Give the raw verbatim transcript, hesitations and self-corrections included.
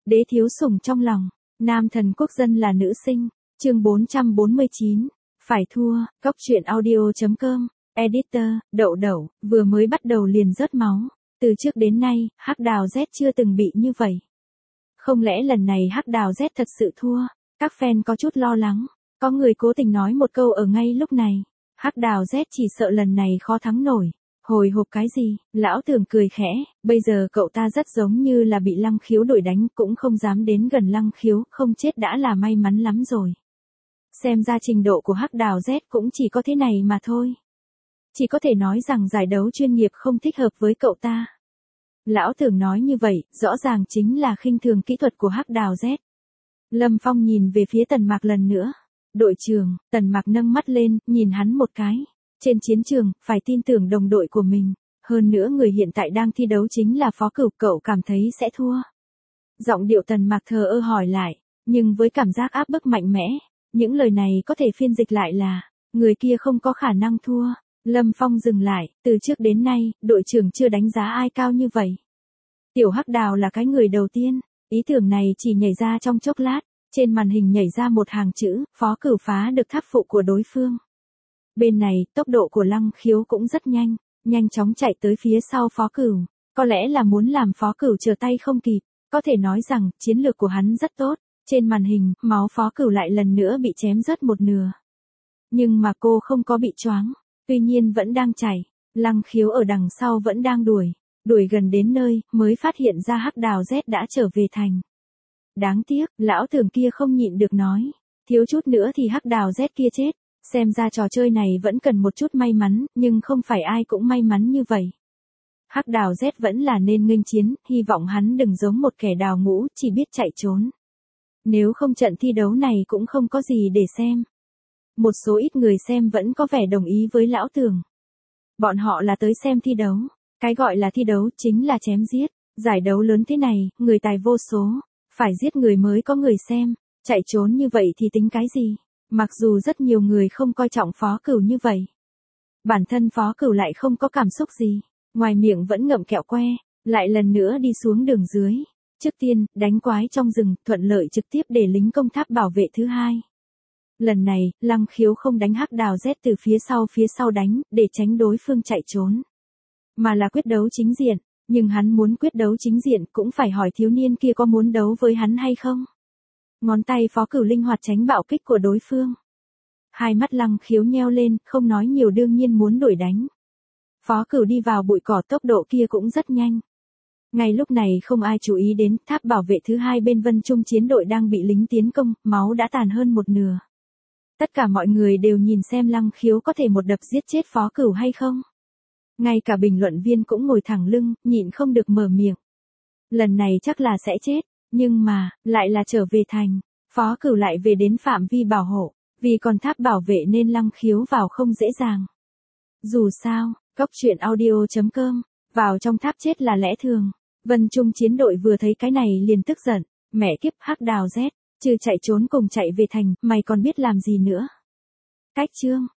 Đế thiếu sủng trong lòng, nam thần quốc dân là nữ sinh, chương bốn trăm bốn mươi chín, phải thua, Cóc truyện audio chấm com, editor, đậu đậu, vừa mới bắt đầu liền rớt máu, từ trước đến nay, Hắc Đào Z chưa từng bị như vậy. Không lẽ lần này Hắc Đào Z thật sự thua, các fan có chút lo lắng, có người cố tình nói một câu ở ngay lúc này, Hắc Đào Z chỉ sợ lần này khó thắng nổi. Hồi hộp cái gì, lão tưởng cười khẽ, bây giờ cậu ta rất giống như là bị Lăng Khiếu đuổi đánh, cũng không dám đến gần Lăng Khiếu, không chết đã là may mắn lắm rồi. Xem ra trình độ của Hắc Đào Z cũng chỉ có thế này mà thôi. Chỉ có thể nói rằng giải đấu chuyên nghiệp không thích hợp với cậu ta. Lão tưởng nói như vậy, rõ ràng chính là khinh thường kỹ thuật của Hắc Đào Z. Lâm Phong nhìn về phía Tần Mạc lần nữa. Đội trưởng, Tần Mạc nâng mắt lên, nhìn hắn một cái. Trên chiến trường, phải tin tưởng đồng đội của mình. Hơn nữa người hiện tại đang thi đấu chính là Phó Cửu, cậu cảm thấy sẽ thua. Giọng điệu Tần Mạc thờ ơ hỏi lại, nhưng với cảm giác áp bức mạnh mẽ, những lời này có thể phiên dịch lại là, người kia không có khả năng thua. Lâm Phong dừng lại, từ trước đến nay, đội trưởng chưa đánh giá ai cao như vậy. Tiểu Hắc Đào là cái người đầu tiên, ý tưởng này chỉ nhảy ra trong chốc lát, trên màn hình nhảy ra một hàng chữ, Phó Cửu phá được tháp phụ của đối phương. Bên này, tốc độ của Lăng Khiếu cũng rất nhanh, nhanh chóng chạy tới phía sau Phó Cửu, có lẽ là muốn làm Phó Cửu trở tay không kịp, có thể nói rằng, chiến lược của hắn rất tốt, trên màn hình, máu Phó Cửu lại lần nữa bị chém rớt một nửa. Nhưng mà cô không có bị choáng, tuy nhiên vẫn đang chạy, Lăng Khiếu ở đằng sau vẫn đang đuổi, đuổi gần đến nơi, mới phát hiện ra Hắc Đào Z đã trở về thành. Đáng tiếc, lão tưởng kia không nhịn được nói, thiếu chút nữa thì Hắc Đào Z kia chết. Xem ra trò chơi này vẫn cần một chút may mắn, nhưng không phải ai cũng may mắn như vậy. Hắc Đào Z vẫn là nên nghênh chiến, hy vọng hắn đừng giống một kẻ đào ngũ, chỉ biết chạy trốn. Nếu không trận thi đấu này cũng không có gì để xem. Một số ít người xem vẫn có vẻ đồng ý với lão tưởng. Bọn họ là tới xem thi đấu. Cái gọi là thi đấu chính là chém giết. Giải đấu lớn thế này, người tài vô số. Phải giết người mới có người xem. Chạy trốn như vậy thì tính cái gì? Mặc dù rất nhiều người không coi trọng Phó Cửu như vậy. Bản thân Phó Cửu lại không có cảm xúc gì. Ngoài miệng vẫn ngậm kẹo que. Lại lần nữa đi xuống đường dưới. Trước tiên, đánh quái trong rừng, thuận lợi trực tiếp để lính công tháp bảo vệ thứ hai. Lần này, Lăng Khiếu không đánh Hắc Đào Z từ phía sau phía sau đánh, để tránh đối phương chạy trốn. Mà là quyết đấu chính diện. Nhưng hắn muốn quyết đấu chính diện cũng phải hỏi thiếu niên kia có muốn đấu với hắn hay không. Ngón tay Phó Cửu linh hoạt tránh bạo kích của đối phương. Hai mắt Lăng Khiếu nheo lên, không nói nhiều đương nhiên muốn đuổi đánh. Phó Cửu đi vào bụi cỏ, tốc độ kia cũng rất nhanh. Ngay lúc này không ai chú ý đến, tháp bảo vệ thứ hai bên Vân Trung chiến đội đang bị lính tiến công, máu đã tàn hơn một nửa. Tất cả mọi người đều nhìn xem Lăng Khiếu có thể một đập giết chết Phó Cửu hay không. Ngay cả bình luận viên cũng ngồi thẳng lưng, nhịn không được mở miệng. Lần này chắc là sẽ chết. Nhưng mà, lại là trở về thành, Phó Cửu lại về đến phạm vi bảo hộ, vì còn tháp bảo vệ nên Lăng Khiếu vào không dễ dàng. Dù sao, Cóc truyện audio chấm com, vào trong tháp chết là lẽ thường. Vân Trung chiến đội vừa thấy cái này liền tức giận, mẹ kiếp Hắc Đào Z, trừ chạy trốn cùng chạy về thành, mày còn biết làm gì nữa. Cách chương.